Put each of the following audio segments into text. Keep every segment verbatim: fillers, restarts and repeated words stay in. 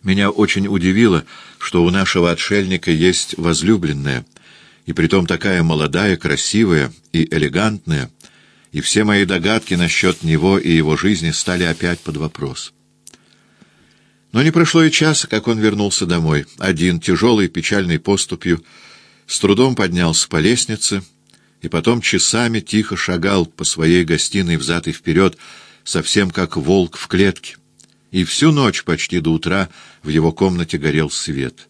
Меня очень удивило, что у нашего отшельника есть возлюбленная, и притом такая молодая, красивая и элегантная, и все мои догадки насчет него и его жизни стали опять под вопрос. Но не прошло и часа, как он вернулся домой, один, тяжелой печальной поступью, с трудом поднялся по лестнице и потом часами тихо шагал по своей гостиной взад и вперед, совсем как волк в клетке, и всю ночь почти до утра в его комнате горел свет.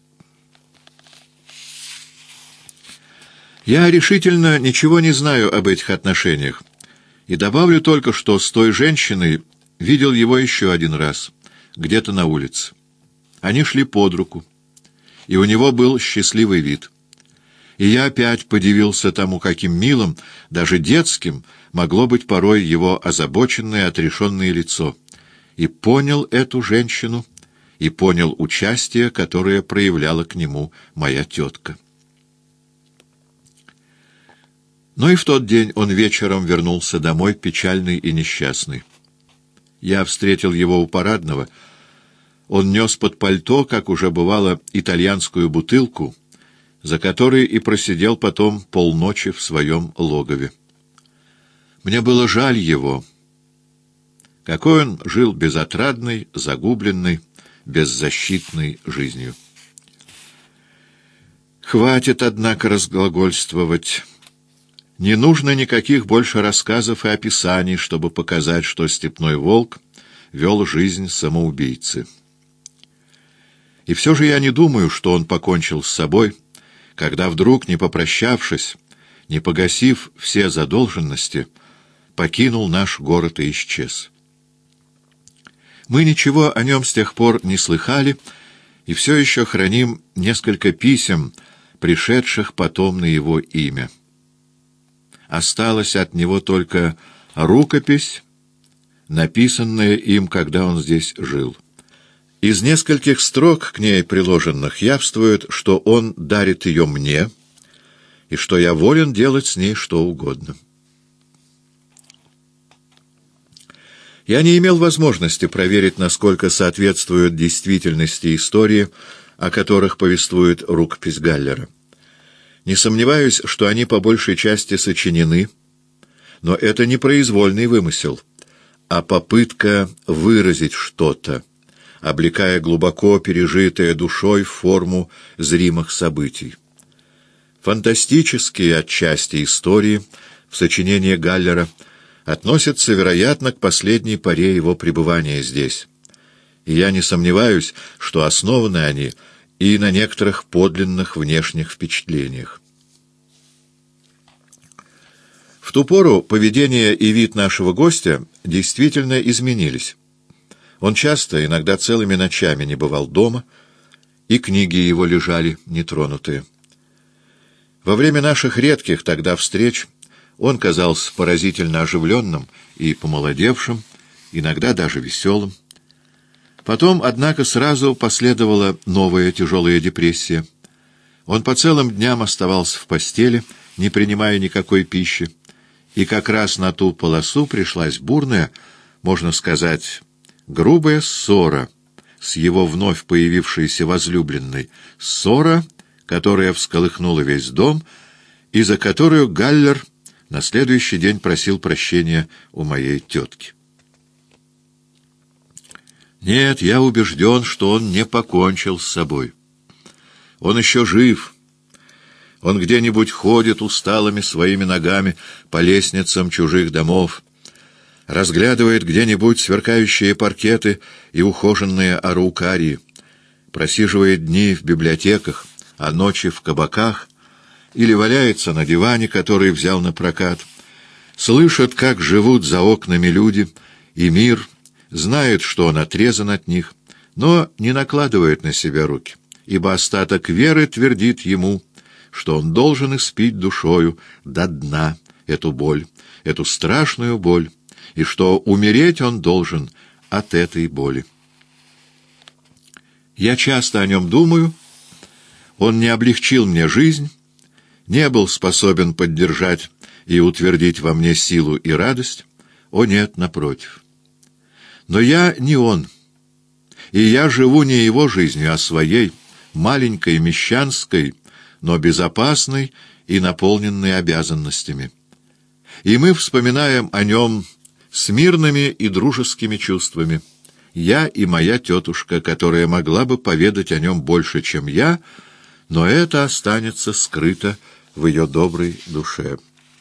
Я решительно ничего не знаю об этих отношениях, и добавлю только, что с той женщиной видел его еще один раз, где-то на улице. Они шли под руку, и у него был счастливый вид. И я опять подивился тому, каким милым, даже детским, могло быть порой его озабоченное, отрешенное лицо, и понял эту женщину, и понял участие, которое проявляла к нему моя тетка. Но и в тот день он вечером вернулся домой печальный и несчастный. Я встретил его у парадного. Он нес под пальто, как уже бывало, итальянскую бутылку, за которой и просидел потом полночи в своем логове. Мне было жаль его. Какой он жил безотрадной, загубленной, беззащитной жизнью. Хватит, однако, разглагольствовать. Не нужно никаких больше рассказов и описаний, чтобы показать, что степной волк вел жизнь самоубийцы. И все же я не думаю, что он покончил с собой, когда вдруг, не попрощавшись, не погасив все задолженности, покинул наш город и исчез. Мы ничего о нем с тех пор не слыхали, и все еще храним несколько писем, пришедших потом на его имя. Осталась от него только рукопись, написанная им, когда он здесь жил. Из нескольких строк к ней приложенных явствует, что он дарит ее мне, и что я волен делать с ней что угодно. Я не имел возможности проверить, насколько соответствуют действительности истории, о которых повествует рукопись Галлера. Не сомневаюсь, что они по большей части сочинены, но это не произвольный вымысел, а попытка выразить что-то, облекая глубоко пережитое душой в форму зримых событий. Фантастические отчасти истории в сочинении Галлера относятся, вероятно, к последней поре его пребывания здесь, и я не сомневаюсь, что основаны они и на некоторых подлинных внешних впечатлениях. В ту пору поведение и вид нашего гостя действительно изменились. Он часто, иногда целыми ночами, не бывал дома, и книги его лежали нетронутые. Во время наших редких тогда встреч он казался поразительно оживленным и помолодевшим, иногда даже веселым. Потом, однако, сразу последовала новая тяжелая депрессия. Он по целым дням оставался в постели, не принимая никакой пищи, и как раз на ту полосу пришлась бурная, можно сказать, грубая ссора с его вновь появившейся возлюбленной, ссора, которая всколыхнула весь дом, и за которую Галлер на следующий день просил прощения у моей тетки. Нет, я убежден, что он не покончил с собой. Он еще жив. Он где-нибудь ходит усталыми своими ногами по лестницам чужих домов, разглядывает где-нибудь сверкающие паркеты и ухоженные араукарии, просиживает дни в библиотеках, а ночи в кабаках, или валяется на диване, который взял на прокат, слышит, как живут за окнами люди, и мир, знает, что он отрезан от них, но не накладывает на себя руки, ибо остаток веры твердит ему, что он должен испить душою до дна эту боль, эту страшную боль, и что умереть он должен от этой боли. Я часто о нем думаю. Он не облегчил мне жизнь, не был способен поддержать и утвердить во мне силу и радость. О нет, напротив. Но я не он, И я живу не его жизнью, а своей, маленькой, мещанской, но безопасной и наполненной обязанностями. И мы вспоминаем о нем с мирными и дружескими чувствами. Я и моя тетушка, которая могла бы поведать о нем больше, чем я, но это останется скрыто в ее доброй душе.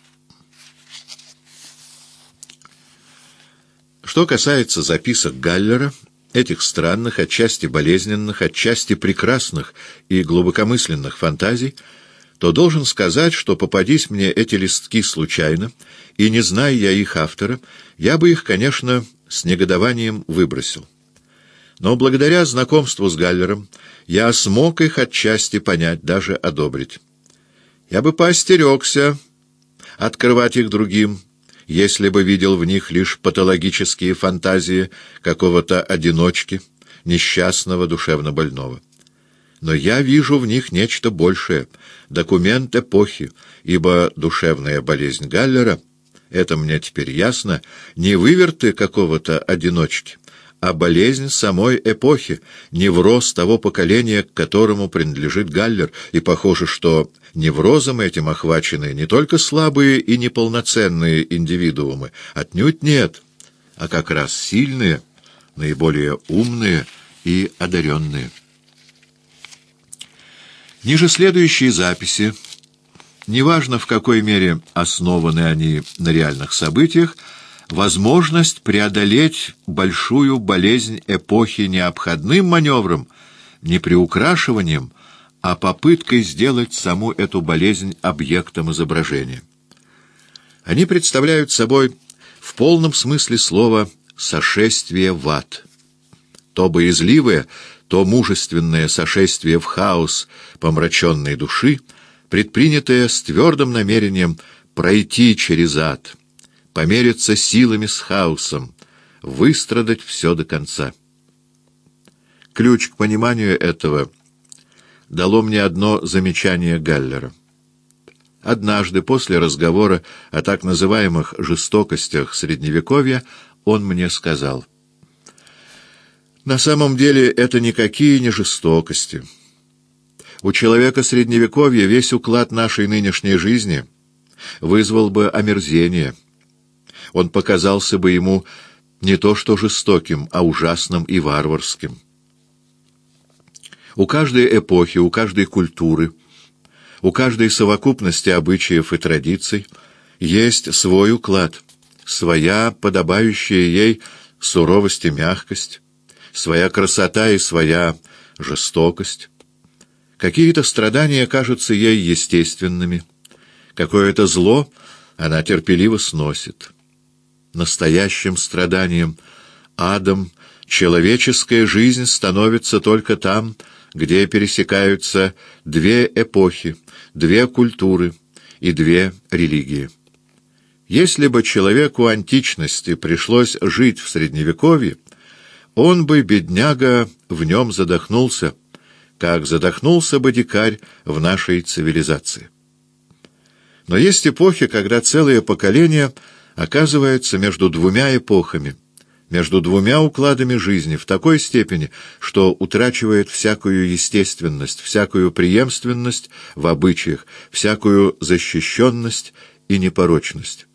Что касается записок Галлера, этих странных, отчасти болезненных, отчасти прекрасных и глубокомысленных фантазий, то должен сказать, что попадись мне эти листки случайно, и не зная я их автора, я бы их, конечно, с негодованием выбросил. Но благодаря знакомству с Галлером я смог их отчасти понять, даже одобрить. Я бы поостерегся открывать их другим, если бы видел в них лишь патологические фантазии какого-то одиночки, несчастного, душевно больного. Но я вижу в них нечто большее, документ эпохи, ибо душевная болезнь Галлера, это мне теперь ясно, не выверты какого-то одиночки, а болезнь самой эпохи, невроз того поколения, к которому принадлежит Галлер, и похоже, что неврозом этим охвачены не только слабые и неполноценные индивидуумы, отнюдь нет, а как раз сильные, наиболее умные и одаренные. Ниже следующие записи, неважно в какой мере основаны они на реальных событиях, возможность преодолеть большую болезнь эпохи не обходным маневром, не приукрашиванием, а попыткой сделать саму эту болезнь объектом изображения. Они представляют собой в полном смысле слова сошествие в ад. То боязливое, то мужественное сошествие в хаос помраченной души, предпринятое с твердым намерением пройти через ад, помериться силами с хаосом, выстрадать все до конца. Ключ к пониманию этого дало мне одно замечание Галлера. Однажды, после разговора о так называемых жестокостях Средневековья, он мне сказал: «На самом деле это никакие не жестокости. У человека Средневековья весь уклад нашей нынешней жизни вызвал бы омерзение. Он показался бы ему не то что жестоким, а ужасным и варварским. У каждой эпохи, у каждой культуры, у каждой совокупности обычаев и традиций есть свой уклад, своя подобающая ей суровость и мягкость, своя красота и своя жестокость. Какие-то страдания кажутся ей естественными, какое-то зло она терпеливо сносит. Настоящим страданием, адом, человеческая жизнь становится только там, где пересекаются две эпохи, две культуры и две религии. Если бы человеку античности пришлось жить в Средневековье, он бы, бедняга, в нем задохнулся, как задохнулся бы дикарь в нашей цивилизации. Но есть эпохи, когда целое поколение оказывается между двумя эпохами, между двумя укладами жизни в такой степени, что утрачивает всякую естественность, всякую преемственность в обычаях, всякую защищенность и непорочность.